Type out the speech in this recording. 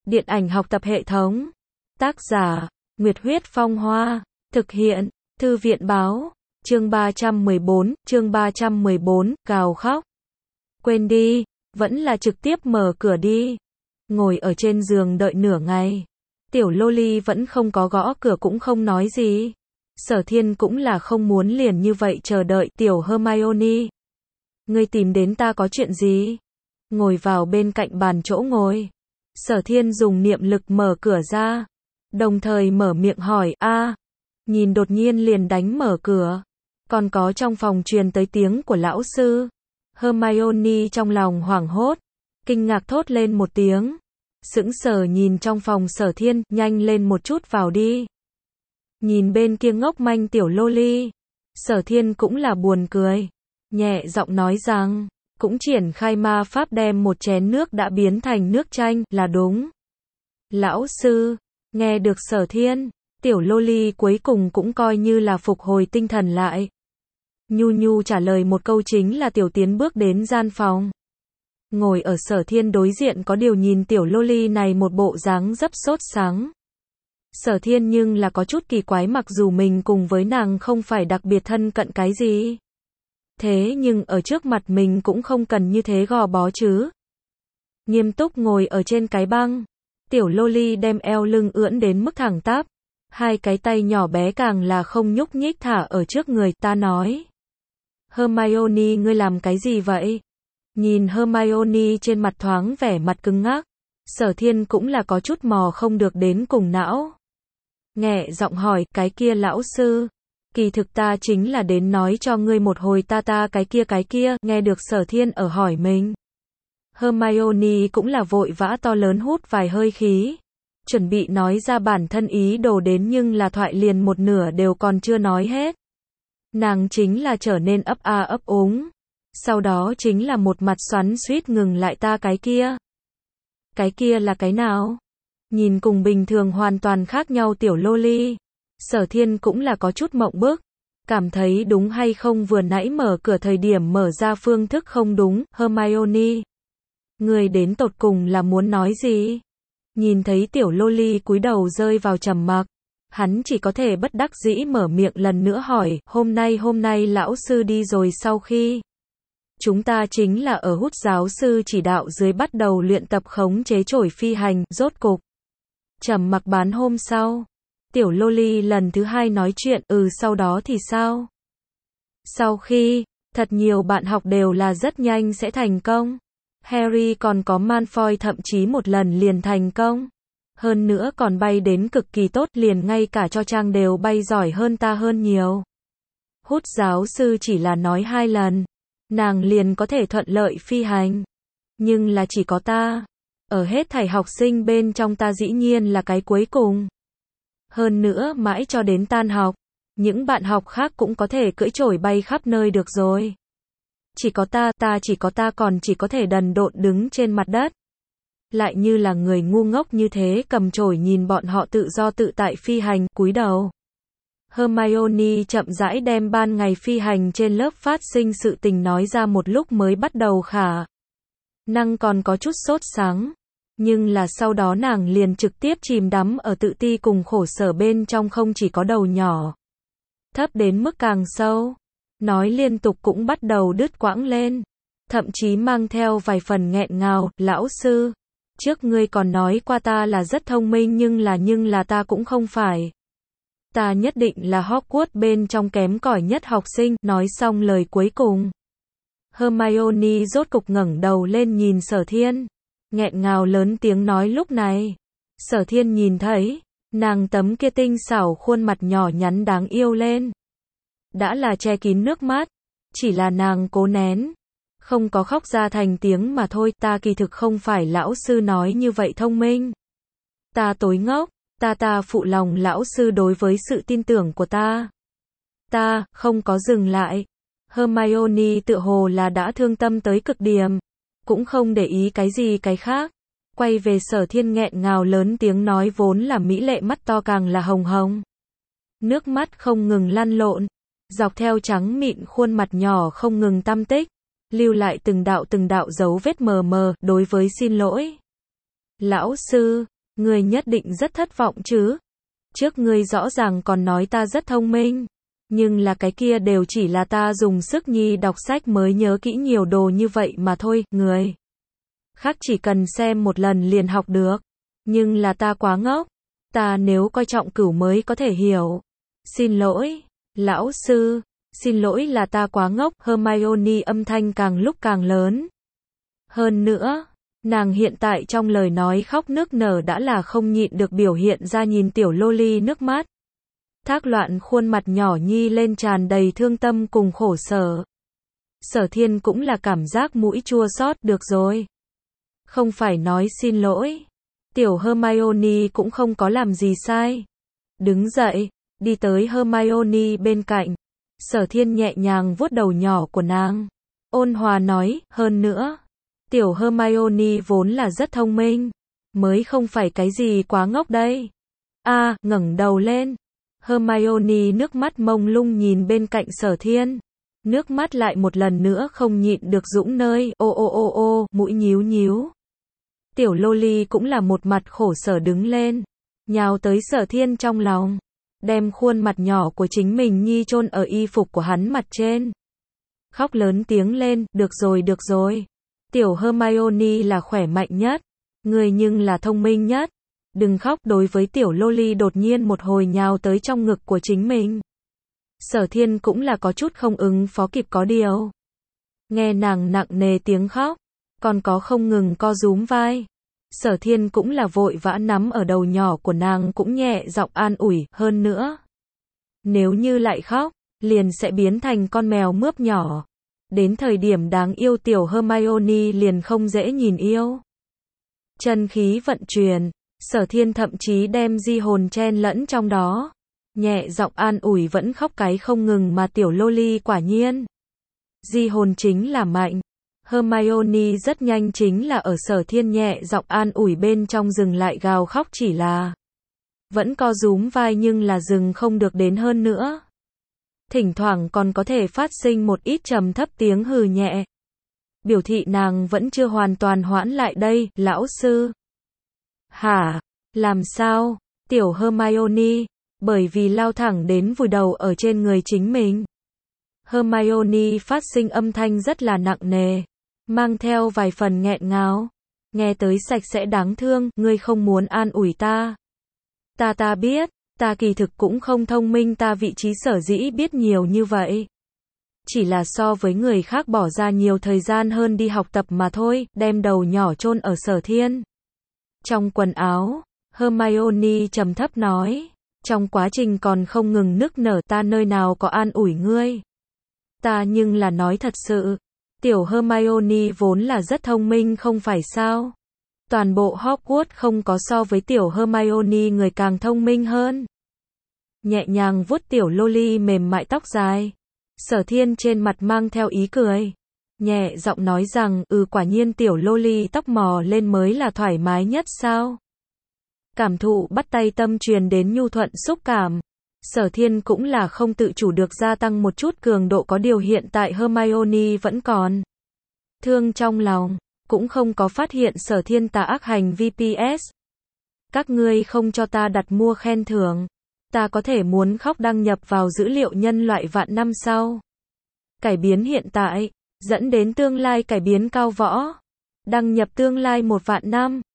Điện ảnh học tập hệ thống. Tác giả, Nguyệt Huyết Phong Hoa. Thực hiện, Thư viện báo. Chương 314, gào khóc. Quên đi, vẫn là trực tiếp mở cửa đi. Ngồi ở trên giường đợi nửa ngày. Tiểu Loli vẫn không có gõ cửa cũng không nói gì. Sở Thiên cũng là không muốn liền như vậy chờ đợi tiểu Hermione. Ngươi tìm đến ta có chuyện gì? Ngồi vào bên cạnh bàn chỗ ngồi. Sở Thiên dùng niệm lực mở cửa ra. Đồng thời mở miệng hỏi, nhìn đột nhiên liền đánh mở cửa. Còn có trong phòng truyền tới tiếng của lão sư. Hermione trong lòng hoảng hốt. Kinh ngạc thốt lên một tiếng. Sững sờ nhìn trong phòng Sở Thiên, nhanh lên một chút vào đi. Nhìn bên kia ngốc manh tiểu Loli. Sở Thiên cũng là buồn cười. Nhẹ giọng nói rằng, cũng triển khai ma pháp đem một chén nước đã biến thành nước chanh, là đúng. Lão sư, nghe được Sở Thiên, tiểu Loli cuối cùng cũng coi như là phục hồi tinh thần lại. Nhu nhu trả lời một câu chính là tiểu tiến bước đến gian phòng. Ngồi ở Sở Thiên đối diện có điều nhìn tiểu Loli này một bộ dáng dấp sốt sắng. Sở Thiên nhưng là có chút kỳ quái mặc dù mình cùng với nàng không phải đặc biệt thân cận cái gì. Thế nhưng ở trước mặt mình cũng không cần như thế gò bó chứ. Nghiêm túc ngồi ở trên cái băng. Tiểu Loli đem eo lưng ưỡn đến mức thẳng tắp. Hai cái tay nhỏ bé càng là không nhúc nhích thả ở trước người ta nói. Hermione ngươi làm cái gì vậy? Nhìn Hermione trên mặt thoáng vẻ mặt cứng ngắc. Sở Thiên cũng là có chút mò không được đến cùng não. Nhẹ giọng hỏi, cái kia lão sư. Kỳ thực ta chính là đến nói cho ngươi một hồi ta cái kia, nghe được Sở Thiên ở hỏi mình. Hermione cũng là vội vã to lớn hút vài hơi khí. Chuẩn bị nói ra bản thân ý đồ đến nhưng là thoại liền một nửa đều còn chưa nói hết. Nàng chính là trở nên ấp a ấp úng. Sau đó chính là một mặt xoắn xuýt ngừng lại ta cái kia. Cái kia là cái nào? Nhìn cùng bình thường hoàn toàn khác nhau tiểu Loli. Sở Thiên cũng là có chút mộng bức. Cảm thấy đúng hay không vừa nãy mở cửa thời điểm mở ra phương thức không đúng. Hermione, người đến tột cùng là muốn nói gì? Nhìn thấy tiểu Loli cúi đầu rơi vào trầm mặc. Hắn chỉ có thể bất đắc dĩ mở miệng lần nữa hỏi, hôm nay lão sư đi rồi sau khi. Chúng ta chính là ở Hút giáo sư chỉ đạo dưới bắt đầu luyện tập khống chế chổi phi hành, rốt cục. Trầm mặc bán hôm sau. Tiểu Loli lần thứ hai nói chuyện, sau đó thì sao? Sau khi, thật nhiều bạn học đều là rất nhanh sẽ thành công. Harry còn có Malfoy thậm chí một lần liền thành công. Hơn nữa còn bay đến cực kỳ tốt, liền ngay cả cho Trang đều bay giỏi hơn ta hơn nhiều. Hút giáo sư chỉ là nói 2 lần. Nàng liền có thể thuận lợi phi hành. Nhưng là chỉ có ta. Ở hết thảy học sinh bên trong ta dĩ nhiên là cái cuối cùng. Hơn nữa mãi cho đến tan học. Những bạn học khác cũng có thể cưỡi chổi bay khắp nơi được rồi. Chỉ có ta còn chỉ có thể đần độn đứng trên mặt đất. Lại như là người ngu ngốc như thế cầm chổi nhìn bọn họ tự do tự tại phi hành, cúi đầu. Hermione chậm rãi đem ban ngày phi hành trên lớp phát sinh sự tình nói ra một lúc mới bắt đầu khả năng còn có chút sốt sắng. Nhưng là sau đó nàng liền trực tiếp chìm đắm ở tự ti cùng khổ sở bên trong không chỉ có đầu nhỏ. Thấp đến mức càng sâu. Nói liên tục cũng bắt đầu đứt quãng lên. Thậm chí mang theo vài phần nghẹn ngào, lão sư. Trước ngươi còn nói qua ta là rất thông minh nhưng là ta cũng không phải. Ta nhất định là Hogwarts bên trong kém cỏi nhất học sinh, nói xong lời cuối cùng. Hermione rốt cục ngẩng đầu lên nhìn Sở Thiên. Nghẹn ngào lớn tiếng nói lúc này. Sở Thiên nhìn thấy, nàng tấm kia tinh xảo khuôn mặt nhỏ nhắn đáng yêu lên. Đã là che kín nước mắt, chỉ là nàng cố nén. Không có khóc ra thành tiếng mà thôi, ta kỳ thực không phải lão sư nói như vậy thông minh. Ta tối ngốc. Ta phụ lòng lão sư đối với sự tin tưởng của ta. Ta, không có dừng lại. Hermione tựa hồ là đã thương tâm tới cực điểm. Cũng không để ý cái gì cái khác. Quay về Sở Thiên nghẹn ngào lớn tiếng nói vốn là mỹ lệ mắt to càng là hồng hồng. Nước mắt không ngừng lăn lộn. Dọc theo trắng mịn khuôn mặt nhỏ không ngừng tăm tích. Lưu lại từng đạo dấu vết mờ mờ, đối với xin lỗi. Lão sư. Ngươi nhất định rất thất vọng chứ. Trước ngươi rõ ràng còn nói ta rất thông minh. Nhưng là cái kia đều chỉ là ta dùng sức nhi đọc sách mới nhớ kỹ nhiều đồ như vậy mà thôi, người khác chỉ cần xem một lần liền học được. Nhưng là ta quá ngốc. Ta nếu coi trọng cửu mới có thể hiểu. Xin lỗi, lão sư. Xin lỗi là ta quá ngốc. Hermione âm thanh càng lúc càng lớn. Hơn nữa, nàng hiện tại trong lời nói khóc nức nở đã là không nhịn được biểu hiện ra nhìn tiểu loli nước mắt. Thác Loạn khuôn mặt nhỏ nhi lên tràn đầy thương tâm cùng khổ sở. Sở Thiên cũng là cảm giác mũi chua xót, được rồi. Không phải nói xin lỗi. Tiểu Hermione cũng không có làm gì sai. Đứng dậy, đi tới Hermione bên cạnh. Sở Thiên nhẹ nhàng vuốt đầu nhỏ của nàng. Ôn hòa nói, hơn nữa. Tiểu Hermione vốn là rất thông minh. Mới không phải cái gì quá ngốc đây. Ngẩng đầu lên. Hermione nước mắt mông lung nhìn bên cạnh Sở Thiên. Nước mắt lại một lần nữa không nhịn được dũng nơi, mũi nhíu nhíu. Tiểu Loli cũng là một mặt khổ sở đứng lên, nhào tới Sở Thiên trong lòng, đem khuôn mặt nhỏ của chính mình nhi chôn ở y phục của hắn mặt trên. Khóc lớn tiếng lên, được rồi. Tiểu Hermione là khỏe mạnh nhất, người nhưng là thông minh nhất. Đừng khóc. Đối với tiểu Loli đột nhiên một hồi nhào tới trong ngực của chính mình. Sở Thiên cũng là có chút không ứng phó kịp có điều. Nghe nàng nặng nề tiếng khóc, còn có không ngừng co rúm vai. Sở Thiên cũng là vội vã nắm ở đầu nhỏ của nàng cũng nhẹ giọng an ủi, hơn nữa. Nếu như lại khóc, liền sẽ biến thành con mèo mướp nhỏ. Đến thời điểm đáng yêu tiểu Hermione liền không dễ nhìn yêu. Chân khí vận chuyển. Sở Thiên thậm chí đem di hồn chen lẫn trong đó. Nhẹ giọng an ủi vẫn khóc cái không ngừng mà tiểu Loli quả nhiên. Di hồn chính là mạnh. Hermione rất nhanh chính là ở Sở Thiên nhẹ giọng an ủi bên trong dừng lại gào khóc, chỉ là vẫn co rúm vai nhưng là dừng không được đến hơn nữa. Thỉnh thoảng còn có thể phát sinh một ít trầm thấp tiếng hừ nhẹ. Biểu thị nàng vẫn chưa hoàn toàn hoãn lại đây, lão sư. Hả? Làm sao? Tiểu Hermione, bởi vì lao thẳng đến vùi đầu ở trên người chính mình. Hermione phát sinh âm thanh rất là nặng nề, mang theo vài phần nghẹn ngào. Nghe tới sạch sẽ đáng thương, ngươi không muốn an ủi ta. Ta biết, ta kỳ thực cũng không thông minh, ta vị trí sở dĩ biết nhiều như vậy. Chỉ là so với người khác bỏ ra nhiều thời gian hơn đi học tập mà thôi, đem đầu nhỏ chôn ở Sở Thiên. Trong quần áo, Hermione trầm thấp nói, trong quá trình còn không ngừng nức nở, ta nơi nào có an ủi ngươi. Ta nhưng là nói thật sự, tiểu Hermione vốn là rất thông minh không phải sao. Toàn bộ Hogwarts không có so với tiểu Hermione người càng thông minh hơn. Nhẹ nhàng vuốt tiểu Loli mềm mại tóc dài. Sở Thiên trên mặt mang theo ý cười. Nhẹ giọng nói rằng, quả nhiên tiểu Loli tóc mò lên mới là thoải mái nhất sao. Cảm thụ bắt tay tâm truyền đến nhu thuận xúc cảm. Sở Thiên cũng là không tự chủ được gia tăng một chút cường độ, có điều hiện tại Hermione vẫn còn thương trong lòng, cũng không có phát hiện Sở Thiên tà ác hành vi. PS. Các ngươi không cho ta đặt mua khen thưởng. Ta có thể muốn khóc đăng nhập vào dữ liệu nhân loại vạn năm sau. Cải biến hiện tại, dẫn đến tương lai cải biến cao võ. Đăng nhập tương lai 1 vạn năm.